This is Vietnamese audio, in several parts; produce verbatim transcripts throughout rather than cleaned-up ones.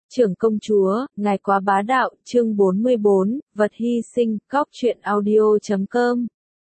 Trưởng công chúa, ngài quá bá đạo, chương bốn mươi bốn, vật hy sinh, góc truyện audio chấm com.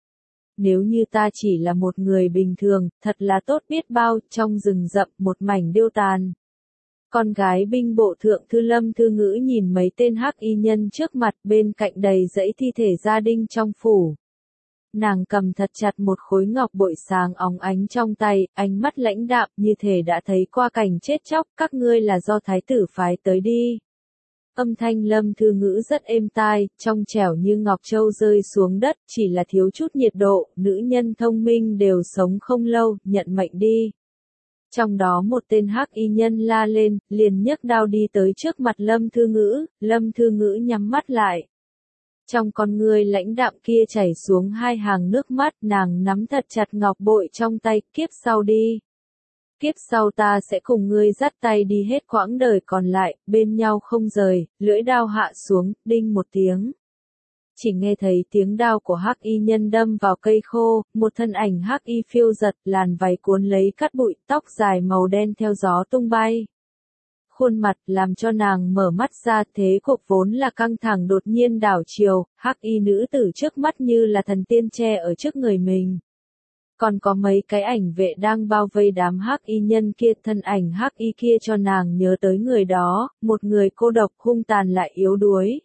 Nếu như ta chỉ là một người bình thường, thật là tốt biết bao, trong rừng rậm một mảnh điêu tàn. Con gái binh bộ thượng thư Lâm Thư Ngữ nhìn mấy tên hắc y nhân trước mặt, bên cạnh đầy dãy thi thể gia đình trong phủ. Nàng cầm thật chặt một khối ngọc bội sáng óng ánh trong tay, ánh mắt lãnh đạm như thể đã thấy qua cảnh chết chóc, các ngươi là do thái tử phái tới đi. Âm thanh Lâm Thư Ngữ rất êm tai, trong trẻo như ngọc châu rơi xuống đất, chỉ là thiếu chút nhiệt độ, nữ nhân thông minh đều sống không lâu, nhận mệnh đi. Trong đó một tên hắc y nhân la lên, liền nhấc đao đi tới trước mặt Lâm Thư Ngữ, Lâm Thư Ngữ nhắm mắt lại. Trong con ngươi lãnh đạm kia chảy xuống hai hàng nước mắt, nàng nắm thật chặt ngọc bội trong tay, kiếp sau đi. Kiếp sau ta sẽ cùng ngươi dắt tay đi hết quãng đời còn lại, bên nhau không rời, lưỡi đao hạ xuống, đinh một tiếng. Chỉ nghe thấy tiếng đao của hắc y nhân đâm vào cây khô, một thân ảnh hắc y phiêu giật, làn váy cuốn lấy cát bụi, tóc dài màu đen theo gió tung bay. Khuôn mặt làm cho nàng mở mắt ra, thế cuộc vốn là căng thẳng đột nhiên đảo chiều, hắc y nữ tử trước mắt như là thần tiên che ở trước người mình. Còn có mấy cái ảnh vệ đang bao vây đám hắc y nhân kia, thân ảnh hắc y kia cho nàng nhớ tới người đó, một người cô độc hung tàn lại yếu đuối.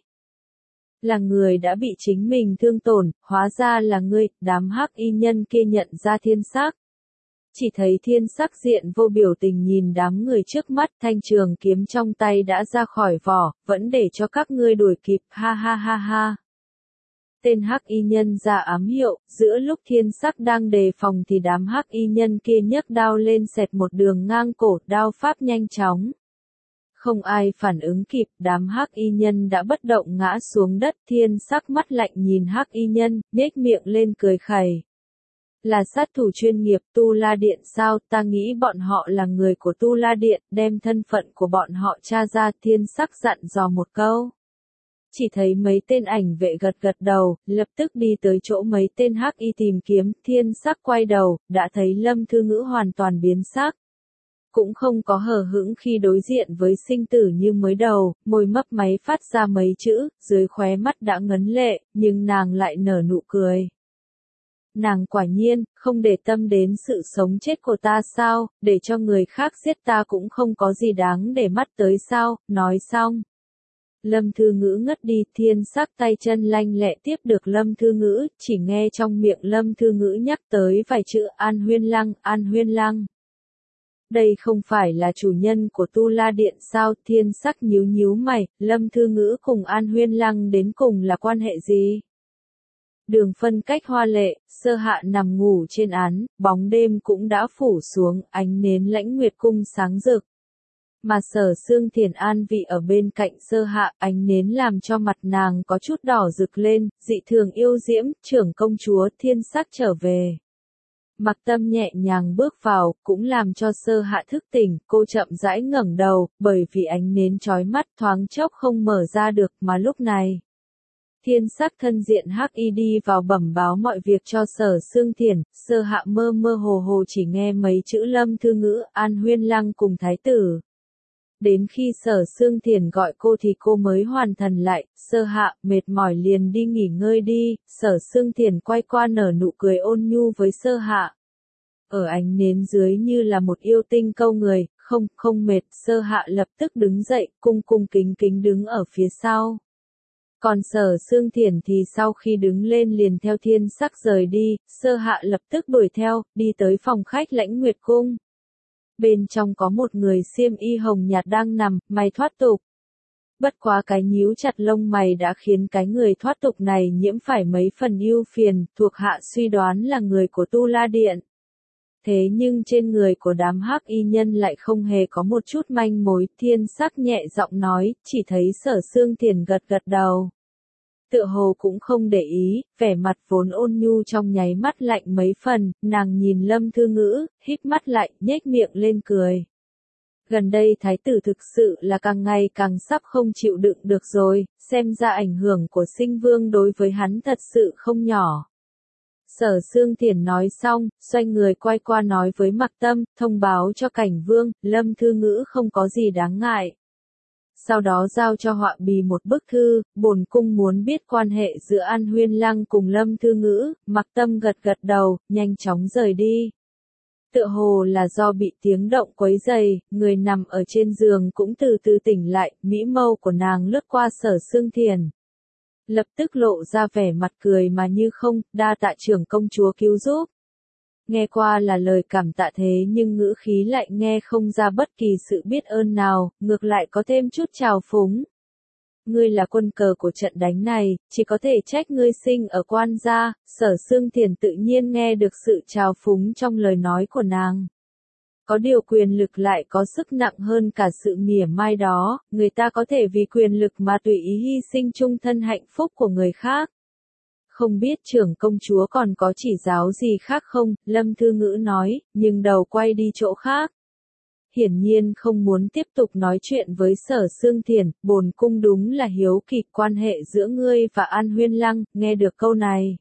Là người đã bị chính mình thương tổn, hóa ra là ngươi, đám hắc y nhân kia nhận ra Thiên Sắc. Chỉ thấy Thiên Sắc diện vô biểu tình nhìn đám người trước mắt, thanh trường kiếm trong tay đã ra khỏi vỏ, vẫn để cho các ngươi đuổi kịp, ha ha ha ha. Tên hắc y nhân ra ám hiệu, giữa lúc Thiên Sắc đang đề phòng thì đám hắc y nhân kia nhấc đao lên xẹt một đường ngang cổ, đao pháp nhanh chóng. Không ai phản ứng kịp, đám hắc y nhân đã bất động ngã xuống đất, Thiên Sắc mắt lạnh nhìn hắc y nhân, nhếch miệng lên cười khẩy. Là sát thủ chuyên nghiệp Tu La Điện sao, ta nghĩ bọn họ là người của Tu La Điện, đem thân phận của bọn họ tra ra, Thiên Sắc dặn dò một câu. Chỉ thấy mấy tên ảnh vệ gật gật đầu, lập tức đi tới chỗ mấy tên hắc y tìm kiếm, Thiên Sắc quay đầu, đã thấy Lâm Thư Ngữ hoàn toàn biến sắc. Cũng không có hờ hững khi đối diện với sinh tử như mới đầu, môi mấp máy phát ra mấy chữ, dưới khóe mắt đã ngấn lệ, nhưng nàng lại nở nụ cười. Nàng quả nhiên, không để tâm đến sự sống chết của ta sao, để cho người khác giết ta cũng không có gì đáng để mắt tới sao, nói xong. Lâm Thư Ngữ ngất đi, Thiên Sắc tay chân lanh lẹ tiếp được Lâm Thư Ngữ, chỉ nghe trong miệng Lâm Thư Ngữ nhắc tới vài chữ An Huyên Lăng, An Huyên Lăng. Đây không phải là chủ nhân của Tu La Điện sao, Thiên Sắc nhíu nhíu mày, Lâm Thư Ngữ cùng An Huyên Lăng đến cùng là quan hệ gì? Đường phân cách hoa lệ, Sơ Hạ nằm ngủ trên án, bóng đêm cũng đã phủ xuống, ánh nến Lãnh Nguyệt cung sáng rực. Mà Sở Xương Thiền an vị ở bên cạnh Sơ Hạ, ánh nến làm cho mặt nàng có chút đỏ rực lên, dị thường yêu diễm, trưởng công chúa Thiên Sắc trở về. Mặc Tâm nhẹ nhàng bước vào, cũng làm cho Sơ Hạ thức tỉnh, cô chậm rãi ngẩng đầu, bởi vì ánh nến chói mắt thoáng chốc không mở ra được, mà lúc này. Thiên Sắc thân diện hắc y đi vào bẩm báo mọi việc cho Sở Xương Thiền, Sơ Hạ mơ mơ hồ hồ chỉ nghe mấy chữ Lâm Thư Ngữ, An Huyên Lăng cùng thái tử. Đến khi Sở Xương Thiền gọi cô thì cô mới hoàn thần lại, Sơ Hạ, mệt mỏi liền đi nghỉ ngơi đi, Sở Xương Thiền quay qua nở nụ cười ôn nhu với Sơ Hạ. Ở ánh nến dưới như là một yêu tinh câu người, không, không mệt, Sơ Hạ lập tức đứng dậy, cung cung kính kính đứng ở phía sau. Còn Sở Xương Thiền thì sau khi đứng lên liền theo Thiên Sắc rời đi, Sơ Hạ lập tức đuổi theo, đi tới phòng khách Lãnh Nguyệt cung. Bên trong có một người xiêm y hồng nhạt đang nằm, mày thoát tục. Bất quá cái nhíu chặt lông mày đã khiến cái người thoát tục này nhiễm phải mấy phần ưu phiền, thuộc hạ suy đoán là người của Tu La Điện. Thế nhưng trên người của đám hắc y nhân lại không hề có một chút manh mối, Thiên Sắc nhẹ giọng nói, chỉ thấy Sở Xương Thiền gật gật đầu. Tựa hồ cũng không để ý, vẻ mặt vốn ôn nhu trong nháy mắt lạnh mấy phần, nàng nhìn Lâm Thư Ngữ, híp mắt lại, nhếch miệng lên cười. Gần đây thái tử thực sự là càng ngày càng sắp không chịu đựng được rồi, xem ra ảnh hưởng của Sinh Vương đối với hắn thật sự không nhỏ. Sở Xương Thiền nói xong, xoay người quay qua nói với Mặc Tâm, thông báo cho Cảnh Vương, Lâm Thư Ngữ không có gì đáng ngại. sau đó giao cho Họa Bì một bức thư, bổn cung muốn biết quan hệ giữa An Huyên Lăng cùng Lâm Thư Ngữ, Mặc Tâm gật gật đầu, nhanh chóng rời đi. Tựa hồ là do bị tiếng động quấy dày, người nằm ở trên giường cũng từ từ tỉnh lại, mỹ mâu của nàng lướt qua Sở Xương Thiền. Lập tức lộ ra vẻ mặt cười mà như không, đa tạ trưởng công chúa cứu giúp. Nghe qua là lời cảm tạ thế nhưng ngữ khí lại nghe không ra bất kỳ sự biết ơn nào, ngược lại có thêm chút trào phúng. Ngươi là quân cờ của trận đánh này, chỉ có thể trách ngươi sinh ở quan gia. Sở Xương Thiền tự nhiên nghe được sự trào phúng trong lời nói của nàng. Có điều quyền lực lại có sức nặng hơn cả sự mỉa mai đó, người ta có thể vì quyền lực mà tùy ý hy sinh chung thân hạnh phúc của người khác. Không biết trưởng công chúa còn có chỉ giáo gì khác không, Lâm Thư Ngữ nói, nhưng đầu quay đi chỗ khác. Hiển nhiên không muốn tiếp tục nói chuyện với Sở Xương Thiền, bổn cung đúng là hiếu kỳ quan hệ giữa ngươi và An Huyên Lăng, nghe được câu này.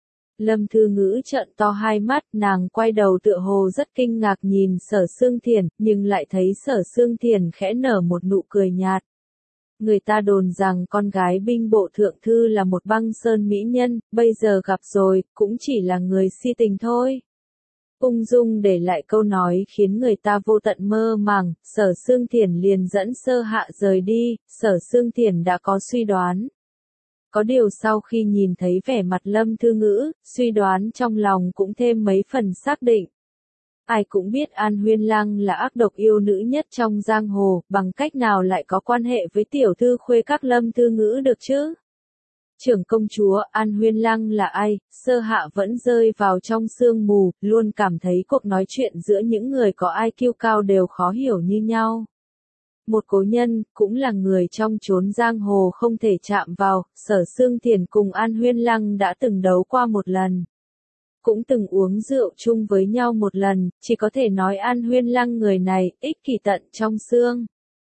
Lâm Thư Ngữ trợn to hai mắt, nàng quay đầu tựa hồ rất kinh ngạc nhìn Sở Xương Thiền, nhưng lại thấy Sở Xương Thiền khẽ nở một nụ cười nhạt. Người ta đồn rằng con gái binh bộ thượng thư là một băng sơn mỹ nhân, bây giờ gặp rồi, cũng chỉ là người si tình thôi. Ung dung để lại câu nói khiến người ta vô tận mơ màng, Sở Xương Thiền liền dẫn Sơ Hạ rời đi, Sở Xương Thiền đã có suy đoán. Có điều sau khi nhìn thấy vẻ mặt Lâm Thư Ngữ, suy đoán trong lòng cũng thêm mấy phần xác định. Ai cũng biết An Huyên Lăng là ác độc yêu nữ nhất trong giang hồ, bằng cách nào lại có quan hệ với tiểu thư khuê các Lâm Thư Ngữ được chứ? Trưởng công chúa, An Huyên Lăng là ai? Sơ Hạ vẫn rơi vào trong sương mù, luôn cảm thấy cuộc nói chuyện giữa những người có i kiu cao đều khó hiểu như nhau. Một cố nhân, cũng là người trong chốn giang hồ không thể chạm vào, Sở Xương Thiền cùng An Huyên Lăng đã từng đấu qua một lần. Cũng từng uống rượu chung với nhau một lần, chỉ có thể nói An Huyên Lăng người này, ích kỷ tận trong xương.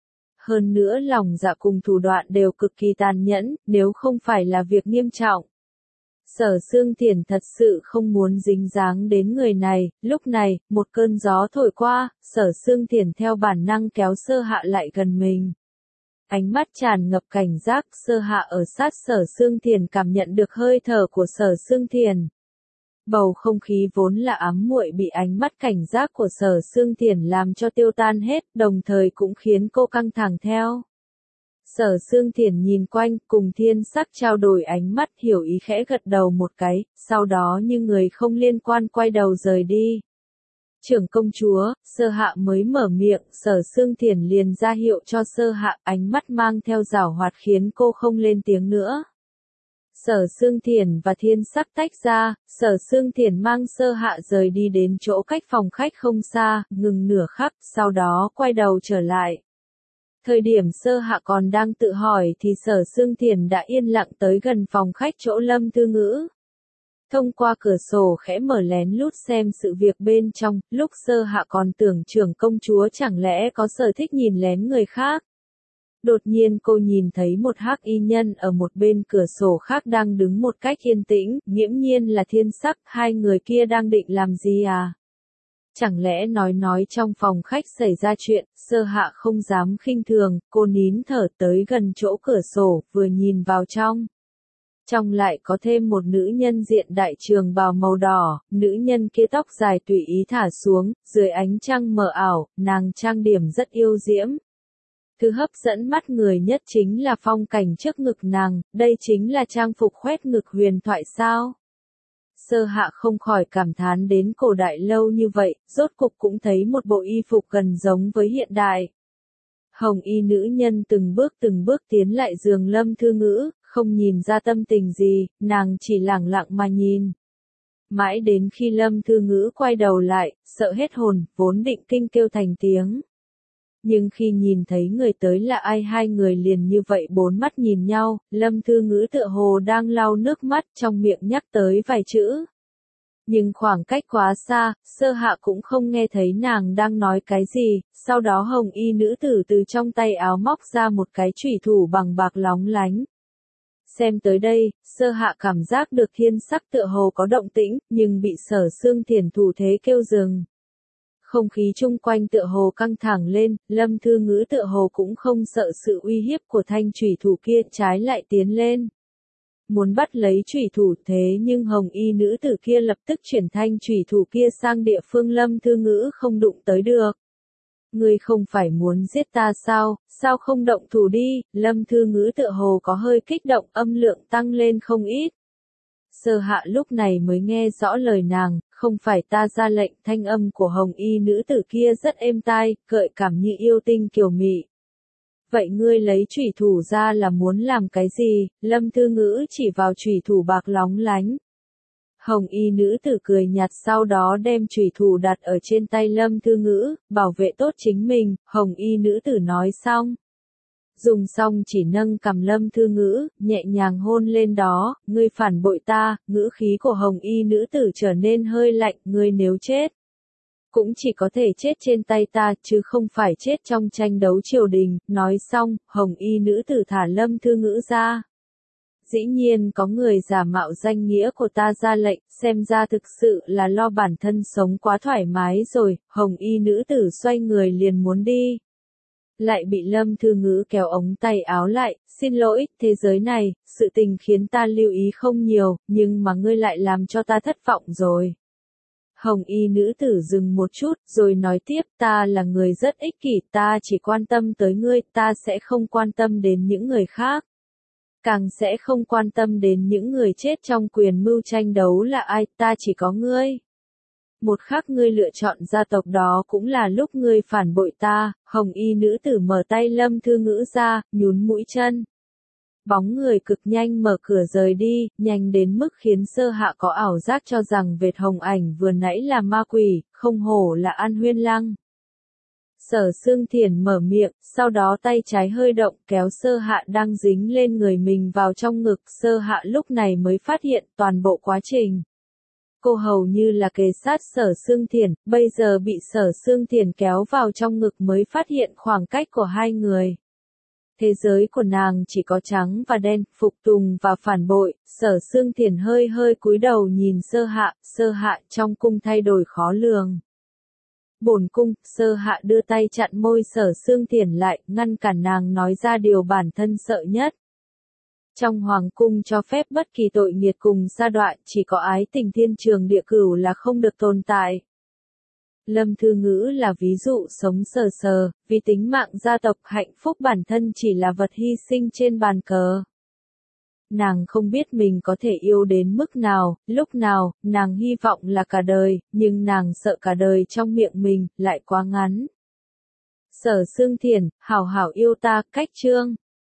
Hơn nữa lòng dạ cùng thủ đoạn đều cực kỳ tàn nhẫn, nếu không phải là việc nghiêm trọng. Sở Xương Thiền thật sự không muốn dính dáng đến người này, lúc này, một cơn gió thổi qua, Sở Xương Thiền theo bản năng kéo Sơ Hạ lại gần mình. Ánh mắt tràn ngập cảnh giác, Sơ Hạ ở sát Sở Xương Thiền cảm nhận được hơi thở của Sở Xương Thiền. Bầu không khí vốn là ám muội bị ánh mắt cảnh giác của Sở Xương Thiền làm cho tiêu tan hết, đồng thời cũng khiến cô căng thẳng theo. Sở Xương Thiền nhìn quanh, cùng Thiên Sắc trao đổi ánh mắt, hiểu ý khẽ gật đầu một cái, sau đó như người không liên quan quay đầu rời đi. Trưởng công chúa, Sơ Hạ mới mở miệng, Sở Xương Thiền liền ra hiệu cho Sơ Hạ, ánh mắt mang theo giảo hoạt khiến cô không lên tiếng nữa. Sở Xương Thiền và Thiên Sắc tách ra, Sở Xương Thiền mang Sơ Hạ rời đi đến chỗ cách phòng khách không xa, ngừng nửa khắc, sau đó quay đầu trở lại. Thời điểm Sơ Hạ còn đang tự hỏi thì Sở Xương Thiền đã yên lặng tới gần phòng khách chỗ Lâm Thư Ngữ. Thông qua cửa sổ khẽ mở lén lút xem sự việc bên trong, lúc Sơ Hạ còn tưởng trưởng công chúa chẳng lẽ có sở thích nhìn lén người khác. Đột nhiên cô nhìn thấy một hắc y nhân ở một bên cửa sổ khác đang đứng một cách yên tĩnh, nghiễm nhiên là Thiên Sắc, hai người kia đang định làm gì à? Chẳng lẽ nói nói trong phòng khách xảy ra chuyện, Sơ Hạ không dám khinh thường, cô nín thở tới gần chỗ cửa sổ, vừa nhìn vào trong. Trong lại có thêm một nữ nhân diện đại trường bào màu đỏ, nữ nhân kia tóc dài tùy ý thả xuống, dưới ánh trăng mờ ảo, nàng trang điểm rất yêu diễm. Thứ hấp dẫn mắt người nhất chính là phong cảnh trước ngực nàng, đây chính là trang phục khoét ngực huyền thoại sao? Sơ Hạ không khỏi cảm thán đến cổ đại lâu như vậy, rốt cục cũng thấy một bộ y phục gần giống với hiện đại. Hồng y nữ nhân từng bước từng bước tiến lại giường Lâm Thư Ngữ, không nhìn ra tâm tình gì, nàng chỉ lẳng lặng mà nhìn. Mãi đến khi Lâm Thư Ngữ quay đầu lại, sợ hết hồn, vốn định kinh kêu thành tiếng. Nhưng khi nhìn thấy người tới là ai, hai người liền như vậy bốn mắt nhìn nhau, Lâm Thư Ngữ tựa hồ đang lau nước mắt, trong miệng nhắc tới vài chữ. Nhưng khoảng cách quá xa, Sơ Hạ cũng không nghe thấy nàng đang nói cái gì, sau đó hồng y nữ tử từ trong tay áo móc ra một cái chủy thủ bằng bạc lóng lánh. Xem tới đây, Sơ Hạ cảm giác được Thiên Sắc tựa hồ có động tĩnh, nhưng bị Sở Xương Thiền thủ thế kêu dừng. Không khí chung quanh tựa hồ căng thẳng lên, Lâm Thư Ngữ tựa hồ cũng không sợ sự uy hiếp của thanh chủy thủ kia, trái lại tiến lên. Muốn bắt lấy chủy thủ, thế nhưng hồng y nữ tử kia lập tức chuyển thanh chủy thủ kia sang địa phương Lâm Thư Ngữ không đụng tới được. Ngươi không phải muốn giết ta sao, sao không động thủ đi, Lâm Thư Ngữ tựa hồ có hơi kích động, âm lượng tăng lên không ít. Sơ Hạ lúc này mới nghe rõ lời nàng, không phải ta ra lệnh, thanh âm của hồng y nữ tử kia rất êm tai, gợi cảm như yêu tinh kiều mị. Vậy ngươi lấy chủy thủ ra là muốn làm cái gì? Lâm Thư Ngữ chỉ vào chủy thủ bạc lóng lánh. Hồng y nữ tử cười nhạt, sau đó đem chủy thủ đặt ở trên tay Lâm Thư Ngữ, bảo vệ tốt chính mình, hồng y nữ tử nói xong. Dùng xong chỉ nâng cằm Lâm Thư Ngữ, nhẹ nhàng hôn lên đó, ngươi phản bội ta, ngữ khí của hồng y nữ tử trở nên hơi lạnh, ngươi nếu chết. Cũng chỉ có thể chết trên tay ta, chứ không phải chết trong tranh đấu triều đình, nói xong, hồng y nữ tử thả Lâm Thư Ngữ ra. Dĩ nhiên có người giả mạo danh nghĩa của ta ra lệnh, xem ra thực sự là lo bản thân sống quá thoải mái rồi, hồng y nữ tử xoay người liền muốn đi. Lại bị Lâm Thư Ngữ kéo ống tay áo lại, xin lỗi, thế giới này, sự tình khiến ta lưu ý không nhiều, nhưng mà ngươi lại làm cho ta thất vọng rồi. Hồng y nữ tử dừng một chút, rồi nói tiếp, ta là người rất ích kỷ, ta chỉ quan tâm tới ngươi, ta sẽ không quan tâm đến những người khác. Càng sẽ không quan tâm đến những người chết trong quyền mưu tranh đấu là ai, ta chỉ có ngươi. Một khắc ngươi lựa chọn gia tộc đó cũng là lúc ngươi phản bội ta, hồng y nữ tử mở tay Lâm Thư Ngữ ra, nhún mũi chân. Bóng người cực nhanh mở cửa rời đi, nhanh đến mức khiến Sơ Hạ có ảo giác cho rằng vệt hồng ảnh vừa nãy là ma quỷ, không hổ là An Huyên Lăng. Sở Sương Thiển mở miệng, sau đó tay trái hơi động kéo Sơ Hạ đang dính lên người mình vào trong ngực, Sơ Hạ lúc này mới phát hiện toàn bộ quá trình. Cô hầu như là kề sát Sở Sương Thiển, bây giờ bị Sở Sương Thiển kéo vào trong ngực mới phát hiện khoảng cách của hai người. Thế giới của nàng chỉ có trắng và đen, phục tùng và phản bội, Sở Sương Thiển hơi hơi cúi đầu nhìn Sơ Hạ, Sơ Hạ trong cung thay đổi khó lường. Bổn cung, Sơ Hạ đưa tay chặn môi Sở Sương Thiển lại, ngăn cản nàng nói ra điều bản thân sợ nhất. Trong hoàng cung cho phép bất kỳ tội nghiệt cùng sa đọa, chỉ có ái tình thiên trường địa cửu là không được tồn tại. Lâm Thư Ngữ là ví dụ sống sờ sờ, vì tính mạng gia tộc hạnh phúc bản thân chỉ là vật hy sinh trên bàn cờ. Nàng không biết mình có thể yêu đến mức nào, lúc nào, nàng hy vọng là cả đời, nhưng nàng sợ cả đời trong miệng mình, lại quá ngắn. Sở Sương Thiển, hảo hảo yêu ta, cách chương.